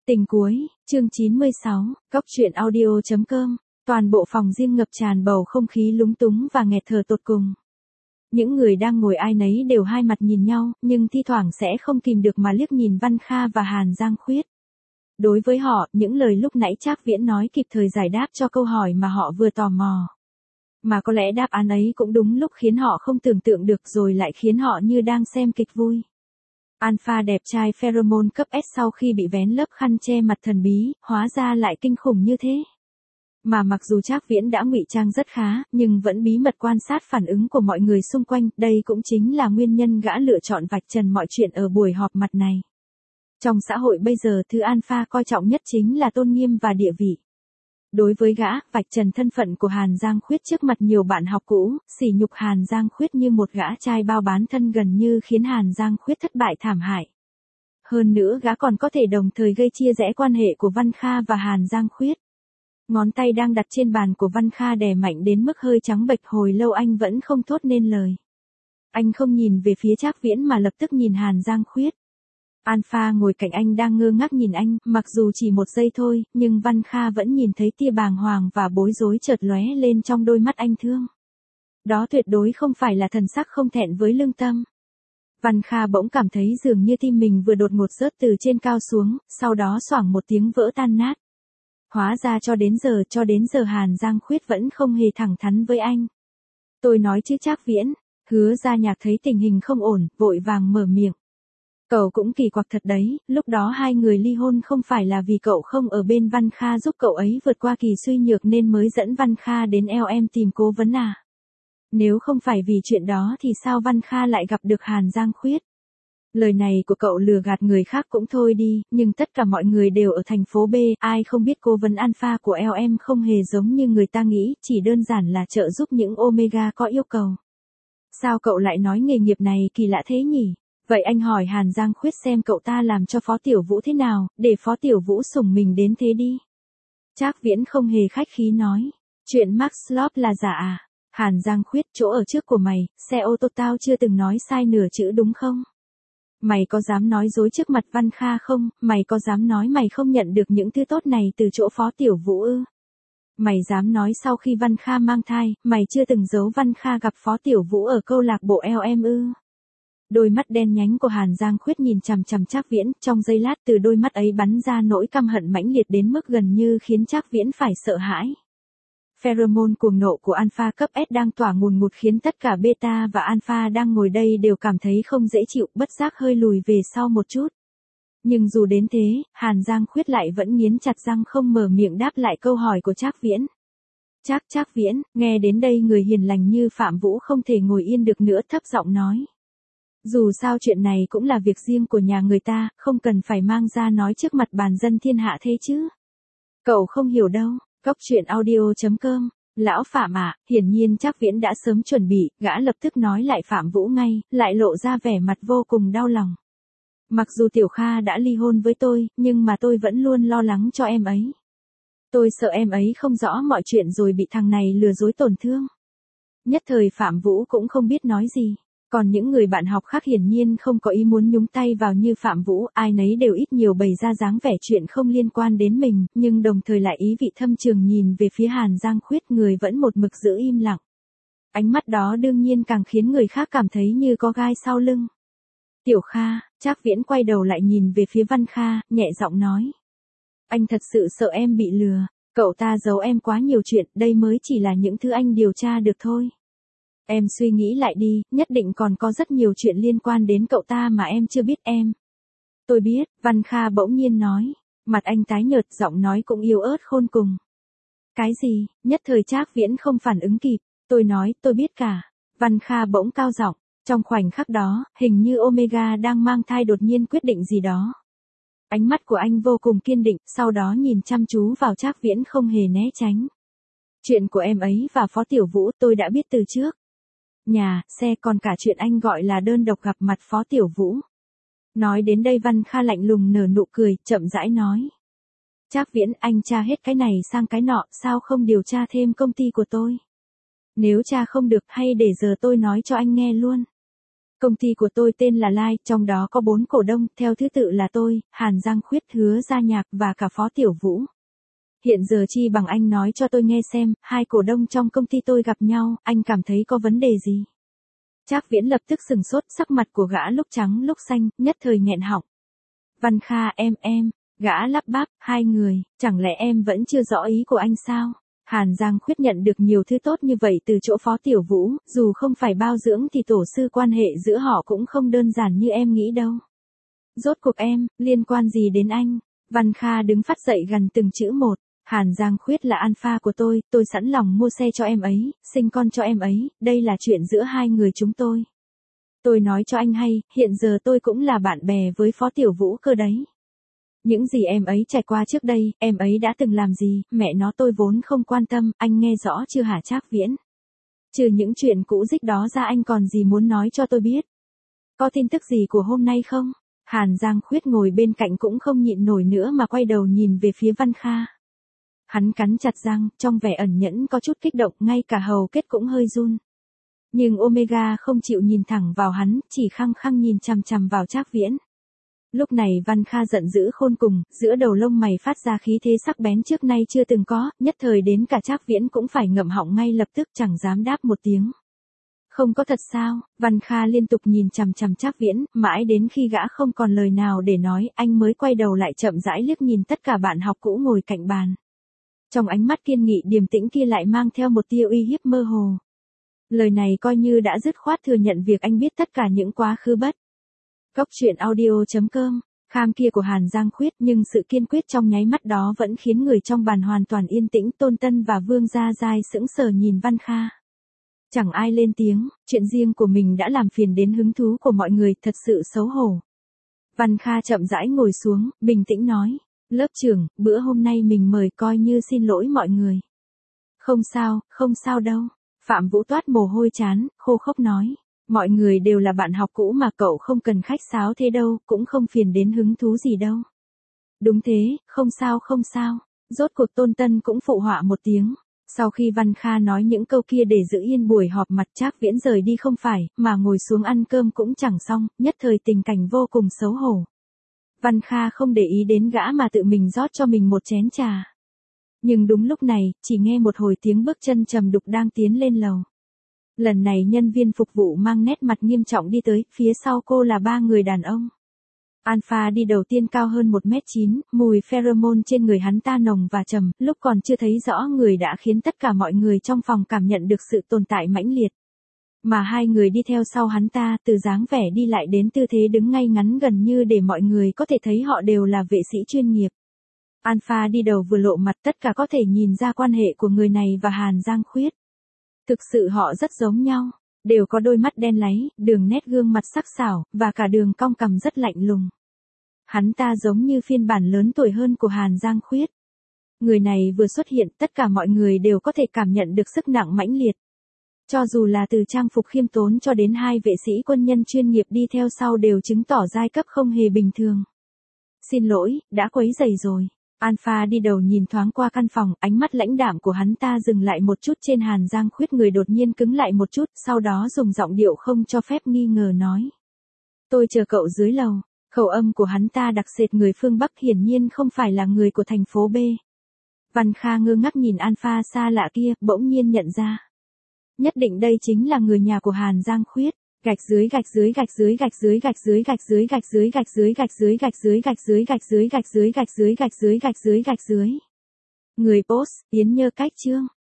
Tình cuối, chương 96, Cóc truyện audio.com, toàn bộ phòng riêng ngập tràn bầu không khí lúng túng và nghẹt thở tột cùng. Những người đang ngồi ai nấy đều hai mặt nhìn nhau, nhưng thi thoảng sẽ không kìm được mà liếc nhìn Văn Kha và Hàn Giang Khuyết. Đối với họ, những lời lúc nãy Trác Viễn nói kịp thời giải đáp cho câu hỏi mà họ vừa tò mò. Mà có lẽ đáp án ấy cũng đúng lúc khiến họ không tưởng tượng được rồi lại khiến họ như đang xem kịch vui. Alpha đẹp trai pheromone cấp S sau khi bị vén lớp khăn che mặt thần bí, hóa ra lại kinh khủng như thế. Mà mặc dù Trác Viễn đã ngụy trang rất khá, nhưng vẫn bí mật quan sát phản ứng của mọi người xung quanh, đây cũng chính là nguyên nhân gã lựa chọn vạch trần mọi chuyện ở buổi họp mặt này. Trong xã hội bây giờ thứ Alpha coi trọng nhất chính là tôn nghiêm và địa vị. Đối với gã, vạch trần thân phận của Hàn Giang Khuyết trước mặt nhiều bạn học cũ, sỉ nhục Hàn Giang Khuyết như một gã trai bao bán thân gần như khiến Hàn Giang Khuyết thất bại thảm hại. Hơn nữa gã còn có thể đồng thời gây chia rẽ quan hệ của Văn Kha và Hàn Giang Khuyết. Ngón tay đang đặt trên bàn của Văn Kha đè mạnh đến mức hơi trắng bệch, hồi lâu anh vẫn không thốt nên lời. Anh không nhìn về phía Trác Viễn mà lập tức nhìn Hàn Giang Khuyết. Alpha ngồi cạnh anh đang ngơ ngác nhìn anh, mặc dù chỉ một giây thôi, nhưng Văn Kha vẫn nhìn thấy tia bàng hoàng và bối rối chợt lóe lên trong đôi mắt anh thương. Đó tuyệt đối không phải là thần sắc không thẹn với lương tâm. Văn Kha bỗng cảm thấy dường như tim mình vừa đột ngột rớt từ trên cao xuống, sau đó xoảng một tiếng vỡ tan nát. Hóa ra cho đến giờ Hàn Giang Khuyết vẫn không hề thẳng thắn với anh. Tôi nói chứ Trác Viễn, Hứa Gia Nhạc thấy tình hình không ổn, vội vàng mở miệng. Cậu cũng kỳ quặc thật đấy, lúc đó hai người ly hôn không phải là vì cậu không ở bên Văn Kha giúp cậu ấy vượt qua kỳ suy nhược nên mới dẫn Văn Kha đến LM tìm cố vấn à? Nếu không phải vì chuyện đó thì sao Văn Kha lại gặp được Hàn Giang Khuyết? Lời này của cậu lừa gạt người khác cũng thôi đi, nhưng tất cả mọi người đều ở thành phố B, ai không biết cố vấn Alpha của LM không hề giống như người ta nghĩ, chỉ đơn giản là trợ giúp những Omega có yêu cầu. Sao cậu lại nói nghề nghiệp này kỳ lạ thế nhỉ? Vậy anh hỏi Hàn Giang Khuyết xem cậu ta làm cho Phó Tiểu Vũ thế nào, để Phó Tiểu Vũ sủng mình đến thế đi. Trác Viễn không hề khách khí nói, chuyện Max Love là giả à? Hàn Giang Khuyết, chỗ ở trước của mày, xe ô tô tao chưa từng nói sai nửa chữ đúng không? Mày có dám nói dối trước mặt Văn Kha không? Mày có dám nói mày không nhận được những thứ tốt này từ chỗ Phó Tiểu Vũ ư? Mày dám nói sau khi Văn Kha mang thai, mày chưa từng giấu Văn Kha gặp Phó Tiểu Vũ ở câu lạc bộ LM ư? Đôi mắt đen nhánh của Hàn Giang Khuyết nhìn chằm chằm Trác Viễn, trong giây lát từ đôi mắt ấy bắn ra nỗi căm hận mãnh liệt đến mức gần như khiến Trác Viễn phải sợ hãi. Pheromone cuồng nộ của Alpha cấp S đang tỏa ngùn ngụt khiến tất cả Beta và Alpha đang ngồi đây đều cảm thấy không dễ chịu, bất giác hơi lùi về sau một chút. Nhưng dù đến thế, Hàn Giang Khuyết lại vẫn nghiến chặt răng không mở miệng đáp lại câu hỏi của Trác Viễn. Trác Viễn, nghe đến đây người hiền lành như Phạm Vũ không thể ngồi yên được nữa, thấp giọng nói. Dù sao chuyện này cũng là việc riêng của nhà người ta, không cần phải mang ra nói trước mặt bàn dân thiên hạ thế chứ. Cậu không hiểu đâu, Cóc truyện audio.com, lão Phạm ạ, hiển nhiên Trác Viễn đã sớm chuẩn bị, gã lập tức nói lại Phạm Vũ ngay, lại lộ ra vẻ mặt vô cùng đau lòng. Mặc dù Tiểu Kha đã ly hôn với tôi, nhưng mà tôi vẫn luôn lo lắng cho em ấy. Tôi sợ em ấy không rõ mọi chuyện rồi bị thằng này lừa dối tổn thương. Nhất thời Phạm Vũ cũng không biết nói gì. Còn những người bạn học khác hiển nhiên không có ý muốn nhúng tay vào như Phạm Vũ, ai nấy đều ít nhiều bày ra dáng vẻ chuyện không liên quan đến mình, nhưng đồng thời lại ý vị thâm trường nhìn về phía Hàn Giang Khuyết, người vẫn một mực giữ im lặng. Ánh mắt đó đương nhiên càng khiến người khác cảm thấy như có gai sau lưng. Tiểu Kha, Trác Viễn quay đầu lại nhìn về phía Văn Kha, nhẹ giọng nói. Anh thật sự sợ em bị lừa, cậu ta giấu em quá nhiều chuyện, đây mới chỉ là những thứ anh điều tra được thôi. Em suy nghĩ lại đi, nhất định còn có rất nhiều chuyện liên quan đến cậu ta mà em chưa biết em. Tôi biết, Văn Kha bỗng nhiên nói, mặt anh tái nhợt, giọng nói cũng yếu ớt khôn cùng. Cái gì? Nhất thời Trác Viễn không phản ứng kịp, tôi nói, tôi biết cả. Văn Kha bỗng cao giọng, trong khoảnh khắc đó, hình như Omega đang mang thai đột nhiên quyết định gì đó. Ánh mắt của anh vô cùng kiên định, sau đó nhìn chăm chú vào Trác Viễn không hề né tránh. Chuyện của em ấy và Phó Tiểu Vũ tôi đã biết từ trước. Nhà, xe còn cả chuyện anh gọi là đơn độc gặp mặt Phó Tiểu Vũ. Nói đến đây Văn Kha lạnh lùng nở nụ cười, chậm rãi nói. Trác Viễn, anh tra hết cái này sang cái nọ, sao không điều tra thêm công ty của tôi? Nếu tra không được hay để giờ tôi nói cho anh nghe luôn. Công ty của tôi tên là Lai, trong đó có 4 cổ đông, theo thứ tự là tôi, Hàn Giang Khuyết, Hứa Gia Nhạc và cả Phó Tiểu Vũ. Hiện giờ chi bằng anh nói cho tôi nghe xem, hai cổ đông trong công ty tôi gặp nhau, anh cảm thấy có vấn đề gì? Trác Viễn lập tức sừng sốt, sắc mặt của gã lúc trắng lúc xanh, nhất thời nghẹn họng. Văn Kha em, gã lắp bắp, hai người, chẳng lẽ em vẫn chưa rõ ý của anh sao? Hàn Giang Khuyết nhận được nhiều thứ tốt như vậy từ chỗ Phó Tiểu Vũ, dù không phải bao dưỡng thì tổ sư quan hệ giữa họ cũng không đơn giản như em nghĩ đâu. Rốt cuộc em, liên quan gì đến anh? Văn Kha đứng phát dậy gần từng chữ một. Hàn Giang Khuyết là alpha của tôi sẵn lòng mua xe cho em ấy, sinh con cho em ấy, đây là chuyện giữa hai người chúng tôi. Tôi nói cho anh hay, hiện giờ tôi cũng là bạn bè với Phó Tiểu Vũ cơ đấy. Những gì em ấy trải qua trước đây, em ấy đã từng làm gì, mẹ nó tôi vốn không quan tâm, anh nghe rõ chưa hả Trác Viễn? Trừ những chuyện cũ dích đó ra anh còn gì muốn nói cho tôi biết? Có tin tức gì của hôm nay không? Hàn Giang Khuyết ngồi bên cạnh cũng không nhịn nổi nữa mà quay đầu nhìn về phía Văn Kha. Hắn cắn chặt răng, trong vẻ ẩn nhẫn có chút kích động, ngay cả hầu kết cũng hơi run. Nhưng Omega không chịu nhìn thẳng vào hắn, chỉ khăng khăng nhìn chằm chằm vào Trác Viễn. Lúc này Văn Kha giận dữ khôn cùng, giữa đầu lông mày phát ra khí thế sắc bén trước nay chưa từng có, nhất thời đến cả Trác Viễn cũng phải ngậm họng ngay lập tức chẳng dám đáp một tiếng. Không có thật sao? Văn Kha liên tục nhìn chằm chằm Trác Viễn, mãi đến khi gã không còn lời nào để nói, anh mới quay đầu lại chậm rãi liếc nhìn tất cả bạn học cũ ngồi cạnh bàn. Trong ánh mắt kiên nghị điềm tĩnh kia lại mang theo một tia uy hiếp mơ hồ. Lời này coi như đã dứt khoát thừa nhận việc anh biết tất cả những quá khứ bất. Cốc truyện audio.com, kham kia của Hàn Giang Khuyết, nhưng sự kiên quyết trong nháy mắt đó vẫn khiến người trong bàn hoàn toàn yên tĩnh. Tôn Tân và Vương Gia Giai sững sờ nhìn Văn Kha. Chẳng ai lên tiếng, chuyện riêng của mình đã làm phiền đến hứng thú của mọi người, thật sự xấu hổ. Văn Kha chậm rãi ngồi xuống, bình tĩnh nói. Lớp trưởng, bữa hôm nay mình mời coi như xin lỗi mọi người. Không sao đâu. Phạm Vũ toát mồ hôi chán, khô khốc nói. Mọi người đều là bạn học cũ mà cậu không cần khách sáo thế đâu, cũng không phiền đến hứng thú gì đâu. Đúng thế, không sao. Rốt cuộc Tôn Tân cũng phụ họa một tiếng. Sau khi Văn Kha nói những câu kia để giữ yên buổi họp mặt, Trác Viễn rời đi không phải, mà ngồi xuống ăn cơm cũng chẳng xong, nhất thời tình cảnh vô cùng xấu hổ. Văn Kha không để ý đến gã mà tự mình rót cho mình một chén trà. Nhưng đúng lúc này, chỉ nghe một hồi tiếng bước chân trầm đục đang tiến lên lầu. Lần này nhân viên phục vụ mang nét mặt nghiêm trọng đi tới, phía sau cô là 3 người đàn ông. Alpha đi đầu tiên cao hơn 1m9, mùi pheromone trên người hắn ta nồng và trầm, lúc còn chưa thấy rõ người đã khiến tất cả mọi người trong phòng cảm nhận được sự tồn tại mãnh liệt. Mà hai người đi theo sau hắn ta, từ dáng vẻ đi lại đến tư thế đứng ngay ngắn gần như để mọi người có thể thấy họ đều là vệ sĩ chuyên nghiệp. Alpha đi đầu vừa lộ mặt, tất cả có thể nhìn ra quan hệ của người này và Hàn Giang Khuyết. Thực sự họ rất giống nhau, đều có đôi mắt đen láy, đường nét gương mặt sắc sảo, và cả đường cong cằm rất lạnh lùng. Hắn ta giống như phiên bản lớn tuổi hơn của Hàn Giang Khuyết. Người này vừa xuất hiện, tất cả mọi người đều có thể cảm nhận được sức nặng mãnh liệt. Cho dù là từ trang phục khiêm tốn cho đến hai vệ sĩ quân nhân chuyên nghiệp đi theo sau đều chứng tỏ giai cấp không hề bình thường. Xin lỗi, đã quấy rầy rồi. Alpha đi đầu nhìn thoáng qua căn phòng, ánh mắt lãnh đạm của hắn ta dừng lại một chút trên Hàn Giang Khuyết, người đột nhiên cứng lại một chút, sau đó dùng giọng điệu không cho phép nghi ngờ nói. Tôi chờ cậu dưới lầu. Khẩu âm của hắn ta đặc sệt người phương Bắc, hiển nhiên không phải là người của thành phố B. Văn Kha ngơ ngác nhìn Alpha xa lạ kia, bỗng nhiên nhận ra. Nhất định đây chính là người nhà của Hàn Giang Khuyết. Gạch dưới. Người boss, Yến Nhơ Cách Trương.